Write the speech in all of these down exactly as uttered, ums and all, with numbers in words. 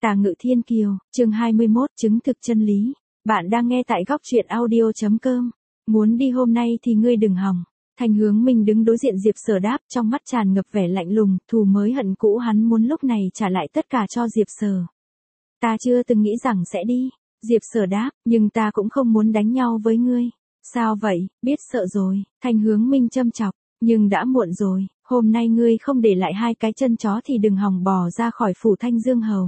Tà Ngự Thiên Kiều, chương hai mươi mốt, chứng thực chân lý. Bạn đang nghe tại góc truyện audio chấm com. Muốn đi hôm nay thì ngươi đừng hòng. Thanh Hướng Minh đứng đối diện Diệp Sở đáp, trong mắt tràn ngập vẻ lạnh lùng, thù mới hận cũ hắn muốn lúc này trả lại tất cả cho Diệp Sở. Ta chưa từng nghĩ rằng sẽ đi. Diệp Sở đáp, nhưng ta cũng không muốn đánh nhau với ngươi. Sao vậy, biết sợ rồi. Thanh Hướng Minh châm chọc, nhưng đã muộn rồi, hôm nay ngươi không để lại hai cái chân chó thì đừng hòng bò ra khỏi phủ Thanh Dương Hầu.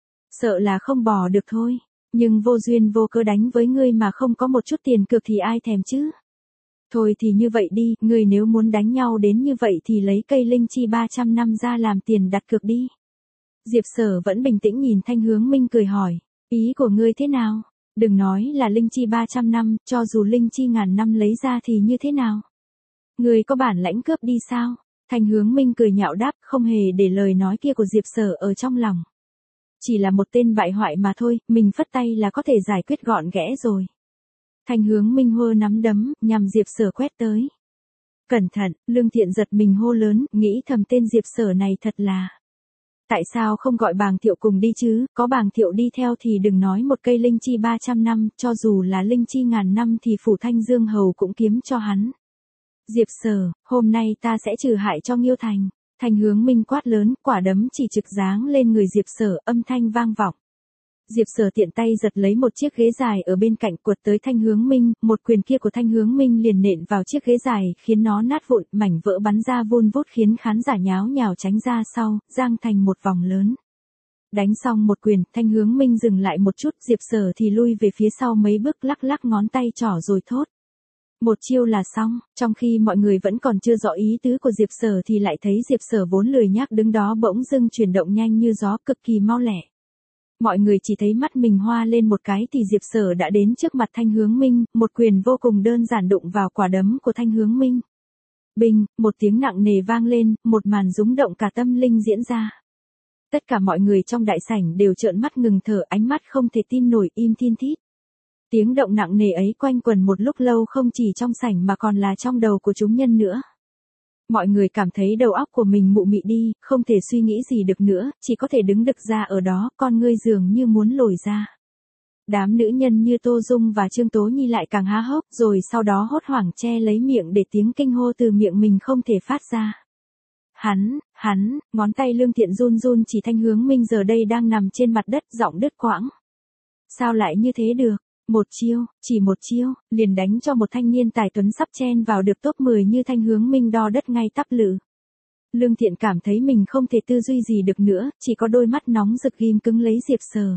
Sợ là không bò được thôi, nhưng vô duyên vô cớ đánh với ngươi mà không có một chút tiền cược thì ai thèm chứ. Thôi thì như vậy đi, ngươi nếu muốn đánh nhau đến như vậy thì lấy cây linh chi ba trăm năm ra làm tiền đặt cược đi. Diệp Sở vẫn bình tĩnh nhìn Thanh Hướng Minh cười hỏi, ý của ngươi thế nào? Đừng nói là linh chi ba trăm năm, cho dù linh chi ngàn năm lấy ra thì như thế nào? Ngươi có bản lãnh cướp đi sao? Thanh Hướng Minh cười nhạo đáp, không hề để lời nói kia của Diệp Sở ở trong lòng. Chỉ là một tên bại hoại mà thôi, mình phất tay là có thể giải quyết gọn ghẽ rồi. Thanh Hướng Minh hô nắm đấm, nhằm Diệp Sở quét tới. Cẩn thận, Lương Thiện giật mình hô lớn, nghĩ thầm tên Diệp Sở này thật là. Tại sao không gọi Bàng Thiệu cùng đi chứ, có Bàng Thiệu đi theo thì đừng nói một cây linh chi ba trăm năm, cho dù là linh chi ngàn năm thì phủ Thanh Dương Hầu cũng kiếm cho hắn. Diệp Sở, hôm nay ta sẽ trừ hại cho Nghiêu Thành. Thanh Hướng Minh quát lớn, quả đấm chỉ trực giáng lên người Diệp Sở, âm thanh vang vọng. Diệp Sở tiện tay giật lấy một chiếc ghế dài ở bên cạnh quật tới Thanh Hướng Minh, một quyền kia của Thanh Hướng Minh liền nện vào chiếc ghế dài, khiến nó nát vụn, mảnh vỡ bắn ra vun vút khiến khán giả nháo nhào tránh ra sau, giang thành một vòng lớn. Đánh xong một quyền, Thanh Hướng Minh dừng lại một chút, Diệp Sở thì lui về phía sau mấy bước lắc lắc ngón tay trỏ rồi thốt. Một chiêu là xong, trong khi mọi người vẫn còn chưa rõ ý tứ của Diệp Sở thì lại thấy Diệp Sở vốn lười nhác đứng đó bỗng dưng chuyển động nhanh như gió, cực kỳ mau lẹ. Mọi người chỉ thấy mắt mình hoa lên một cái thì Diệp Sở đã đến trước mặt Thanh Hướng Minh, một quyền vô cùng đơn giản đụng vào quả đấm của Thanh Hướng Minh. Binh, một tiếng nặng nề vang lên, một màn rúng động cả tâm linh diễn ra. Tất cả mọi người trong đại sảnh đều trợn mắt ngừng thở, ánh mắt không thể tin nổi, im thiên thít. Tiếng động nặng nề ấy quanh quần một lúc lâu không chỉ trong sảnh mà còn là trong đầu của chúng nhân nữa. Mọi người cảm thấy đầu óc của mình mụ mị đi, không thể suy nghĩ gì được nữa, chỉ có thể đứng đực ra ở đó, con ngươi dường như muốn lồi ra. Đám nữ nhân như Tô Dung và Trương Tố Nhi lại càng há hốc, rồi sau đó hốt hoảng che lấy miệng để tiếng kinh hô từ miệng mình không thể phát ra. Hắn, hắn, ngón tay Lương Thiện run run chỉ Thanh Hướng Minh giờ đây đang nằm trên mặt đất, giọng đứt quãng. Sao lại như thế được? Một chiêu, chỉ một chiêu, liền đánh cho một thanh niên tài tuấn sắp chen vào được top mười như Thanh Hướng Minh đo đất ngay tắp lự. Lương Thiện cảm thấy mình không thể tư duy gì được nữa, chỉ có đôi mắt nóng rực ghim cứng lấy Diệp Sở.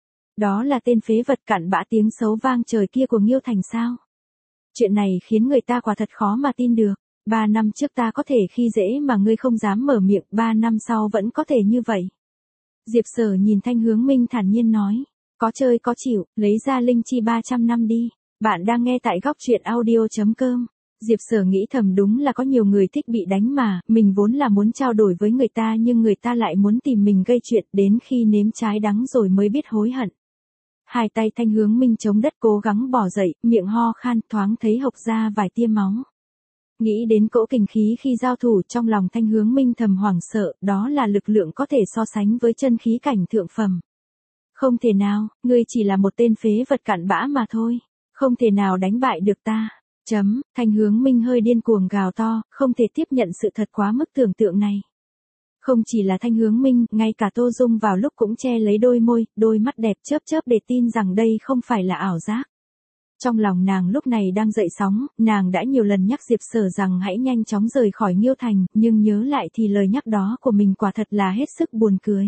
Đó là tên phế vật cặn bã tiếng xấu vang trời kia của Nghiêu Thành sao? Chuyện này khiến người ta quả thật khó mà tin được. Ba năm trước ta có thể khi dễ mà ngươi không dám mở miệng, ba năm sau vẫn có thể như vậy. Diệp Sở nhìn Thanh Hướng Minh thản nhiên nói. Có chơi có chịu, lấy ra linh chi ba trăm năm đi. Bạn đang nghe tại góc truyện audio chấm com. Diệp Sở nghĩ thầm đúng là có nhiều người thích bị đánh mà, mình vốn là muốn trao đổi với người ta nhưng người ta lại muốn tìm mình gây chuyện, đến khi nếm trái đắng rồi mới biết hối hận. Hai tay Thanh Hướng Minh chống đất cố gắng bò dậy, miệng ho khan, thoáng thấy hộc ra vài tia máu. Nghĩ đến cỗ kình khí khi giao thủ, trong lòng Thanh Hướng Minh thầm hoảng sợ, đó là lực lượng có thể so sánh với chân khí cảnh thượng phẩm. Không thể nào, ngươi chỉ là một tên phế vật cặn bã mà thôi. Không thể nào đánh bại được ta. Chấm, Thanh Hướng Minh hơi điên cuồng gào to, không thể tiếp nhận sự thật quá mức tưởng tượng này. Không chỉ là Thanh Hướng Minh, ngay cả Tô Dung vào lúc cũng che lấy đôi môi, đôi mắt đẹp chớp chớp để tin rằng đây không phải là ảo giác. Trong lòng nàng lúc này đang dậy sóng, nàng đã nhiều lần nhắc Diệp Sở rằng hãy nhanh chóng rời khỏi Nghiêu Thành, nhưng nhớ lại thì lời nhắc đó của mình quả thật là hết sức buồn cười.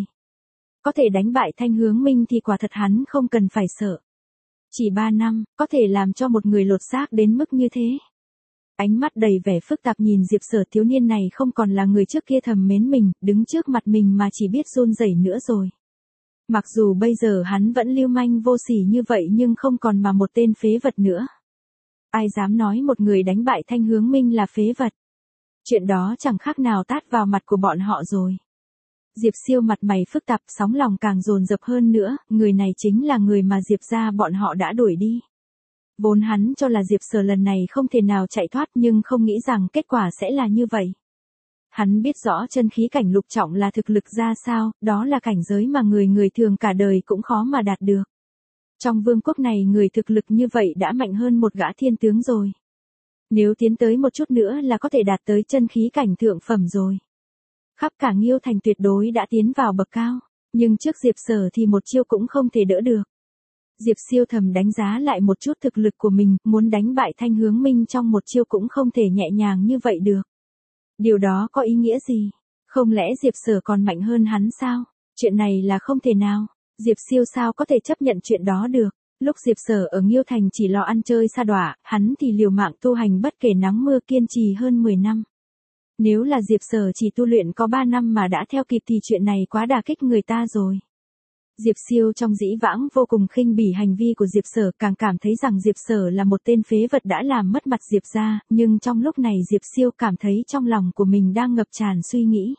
Có thể đánh bại Thanh Hướng Minh thì quả thật hắn không cần phải sợ. Chỉ ba năm, có thể làm cho một người lột xác đến mức như thế. Ánh mắt đầy vẻ phức tạp nhìn Diệp Sở, thiếu niên này không còn là người trước kia thầm mến mình, đứng trước mặt mình mà chỉ biết run rẩy nữa rồi. Mặc dù bây giờ hắn vẫn lưu manh vô sỉ như vậy nhưng không còn mà một tên phế vật nữa. Ai dám nói một người đánh bại Thanh Hướng Minh là phế vật. Chuyện đó chẳng khác nào tát vào mặt của bọn họ rồi. Diệp Siêu mặt mày phức tạp, sóng lòng càng dồn dập hơn nữa, người này chính là người mà Diệp gia bọn họ đã đuổi đi. Vốn hắn cho là Diệp Sở lần này không thể nào chạy thoát nhưng không nghĩ rằng kết quả sẽ là như vậy. Hắn biết rõ chân khí cảnh lục trọng là thực lực ra sao, đó là cảnh giới mà người người thường cả đời cũng khó mà đạt được. Trong vương quốc này người thực lực như vậy đã mạnh hơn một gã thiên tướng rồi. Nếu tiến tới một chút nữa là có thể đạt tới chân khí cảnh thượng phẩm rồi. Khắp cả Nghiêu Thành tuyệt đối đã tiến vào bậc cao, nhưng trước Diệp Sở thì một chiêu cũng không thể đỡ được. Diệp Siêu thầm đánh giá lại một chút thực lực của mình, muốn đánh bại Thanh Hướng Minh trong một chiêu cũng không thể nhẹ nhàng như vậy được. Điều đó có ý nghĩa gì? Không lẽ Diệp Sở còn mạnh hơn hắn sao? Chuyện này là không thể nào. Diệp Siêu sao có thể chấp nhận chuyện đó được? Lúc Diệp Sở ở Nghiêu Thành chỉ lo ăn chơi sa đọa, hắn thì liều mạng tu hành bất kể nắng mưa kiên trì hơn mười năm. Nếu là Diệp Sở chỉ tu luyện có ba năm mà đã theo kịp thì chuyện này quá đả kích người ta rồi. Diệp Siêu trong dĩ vãng vô cùng khinh bỉ hành vi của Diệp Sở, càng cảm thấy rằng Diệp Sở là một tên phế vật đã làm mất mặt Diệp gia, nhưng trong lúc này Diệp Siêu cảm thấy trong lòng của mình đang ngập tràn suy nghĩ.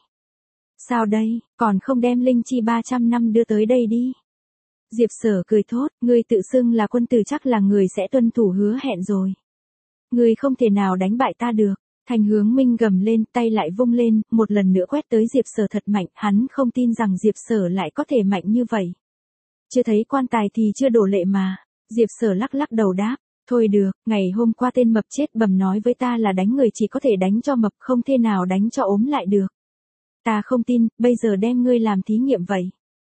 Sao đây, còn không đem linh chi ba trăm năm đưa tới đây đi. Diệp Sở cười thốt, ngươi tự xưng là quân tử chắc là người sẽ tuân thủ hứa hẹn rồi. Ngươi không thể nào đánh bại ta được. Thanh Hướng Minh gầm lên, tay lại vung lên, một lần nữa quét tới Diệp Sở thật mạnh, hắn không tin rằng Diệp Sở lại có thể mạnh như vậy. Chưa thấy quan tài thì chưa đổ lệ mà. Diệp Sở lắc lắc đầu đáp, thôi được, ngày hôm qua tên mập chết bầm nói với ta là đánh người chỉ có thể đánh cho mập, không thể nào đánh cho ốm lại được. Ta không tin, bây giờ đem ngươi làm thí nghiệm vậy.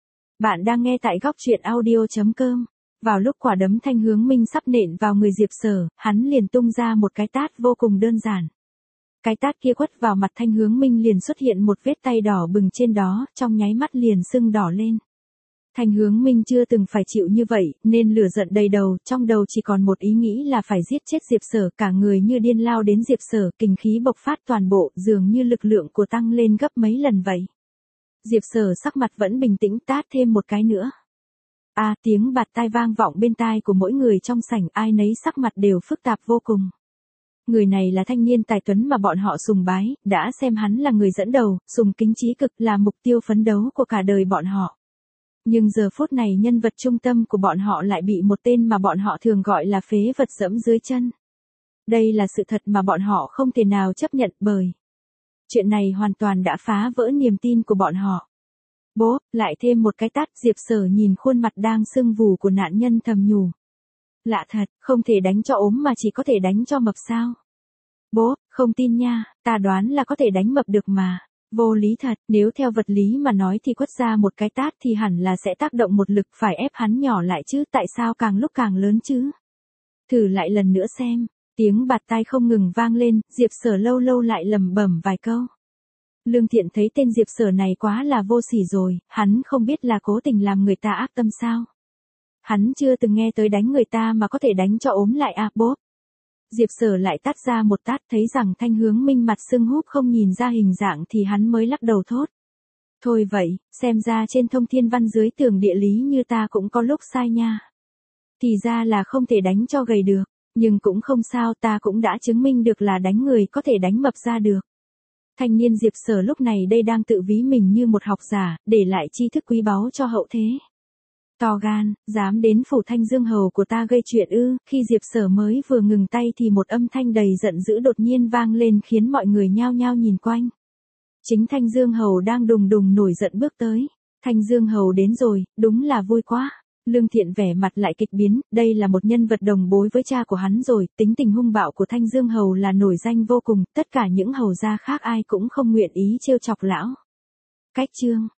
Bạn đang nghe tại góc truyện audio chấm com. Vào lúc quả đấm Thanh Hướng Minh sắp nện vào người Diệp Sở, hắn liền tung ra một cái tát vô cùng đơn giản. Cái tát kia quất vào mặt Thanh Hướng Minh liền xuất hiện một vết tay đỏ bừng trên đó, trong nháy mắt liền sưng đỏ lên. Thanh Hướng Minh chưa từng phải chịu như vậy, nên lửa giận đầy đầu, trong đầu chỉ còn một ý nghĩ là phải giết chết Diệp Sở, cả người như điên lao đến Diệp Sở, kình khí bộc phát toàn bộ, dường như lực lượng của tăng lên gấp mấy lần vậy. Diệp Sở sắc mặt vẫn bình tĩnh, tát thêm một cái nữa. A à, tiếng bạt tai vang vọng bên tai của mỗi người trong sảnh, ai nấy sắc mặt đều phức tạp vô cùng. Người này là thanh niên tài tuấn mà bọn họ sùng bái, đã xem hắn là người dẫn đầu, sùng kính chí cực, là mục tiêu phấn đấu của cả đời bọn họ. Nhưng giờ phút này nhân vật trung tâm của bọn họ lại bị một tên mà bọn họ thường gọi là phế vật dẫm dưới chân. Đây là sự thật mà bọn họ không thể nào chấp nhận, bởi chuyện này hoàn toàn đã phá vỡ niềm tin của bọn họ. Bố, lại thêm một cái tát. Diệp Sở nhìn khuôn mặt đang sưng vù của nạn nhân thầm nhủ. Lạ thật, không thể đánh cho ốm mà chỉ có thể đánh cho mập sao? Bố, không tin nha, ta đoán là có thể đánh mập được mà. Vô lý thật, nếu theo vật lý mà nói thì quất ra một cái tát thì hẳn là sẽ tác động một lực phải ép hắn nhỏ lại chứ, tại sao càng lúc càng lớn chứ? Thử lại lần nữa xem. Tiếng bạt tai không ngừng vang lên, Diệp Sở lâu lâu lại lẩm bẩm vài câu. Lương Thiện thấy tên Diệp Sở này quá là vô sỉ rồi, hắn không biết là cố tình làm người ta ác tâm sao? Hắn chưa từng nghe tới đánh người ta mà có thể đánh cho ốm lại à, bốp. Diệp Sở lại tát ra một tát, thấy rằng Thanh Hướng Minh mặt sưng húp không nhìn ra hình dạng thì hắn mới lắc đầu thốt. Thôi vậy, xem ra trên thông thiên văn dưới tường địa lý như ta cũng có lúc sai nha. Thì ra là không thể đánh cho gầy được, nhưng cũng không sao, ta cũng đã chứng minh được là đánh người có thể đánh mập ra được. Thanh niên Diệp Sở lúc này đây đang tự ví mình như một học giả, để lại tri thức quý báu cho hậu thế. To gan, dám đến phủ Thanh Dương Hầu của ta gây chuyện ư? Khi Diệp Sở mới vừa ngừng tay thì một âm thanh đầy giận dữ đột nhiên vang lên khiến mọi người nhao nhao nhìn quanh. Chính Thanh Dương Hầu đang đùng đùng nổi giận bước tới. Thanh Dương Hầu đến rồi, đúng là vui quá. Lương Thiện vẻ mặt lại kịch biến, đây là một nhân vật đồng bối với cha của hắn rồi, tính tình hung bạo của Thanh Dương Hầu là nổi danh vô cùng, tất cả những hầu gia khác ai cũng không nguyện ý trêu chọc lão. Cách chương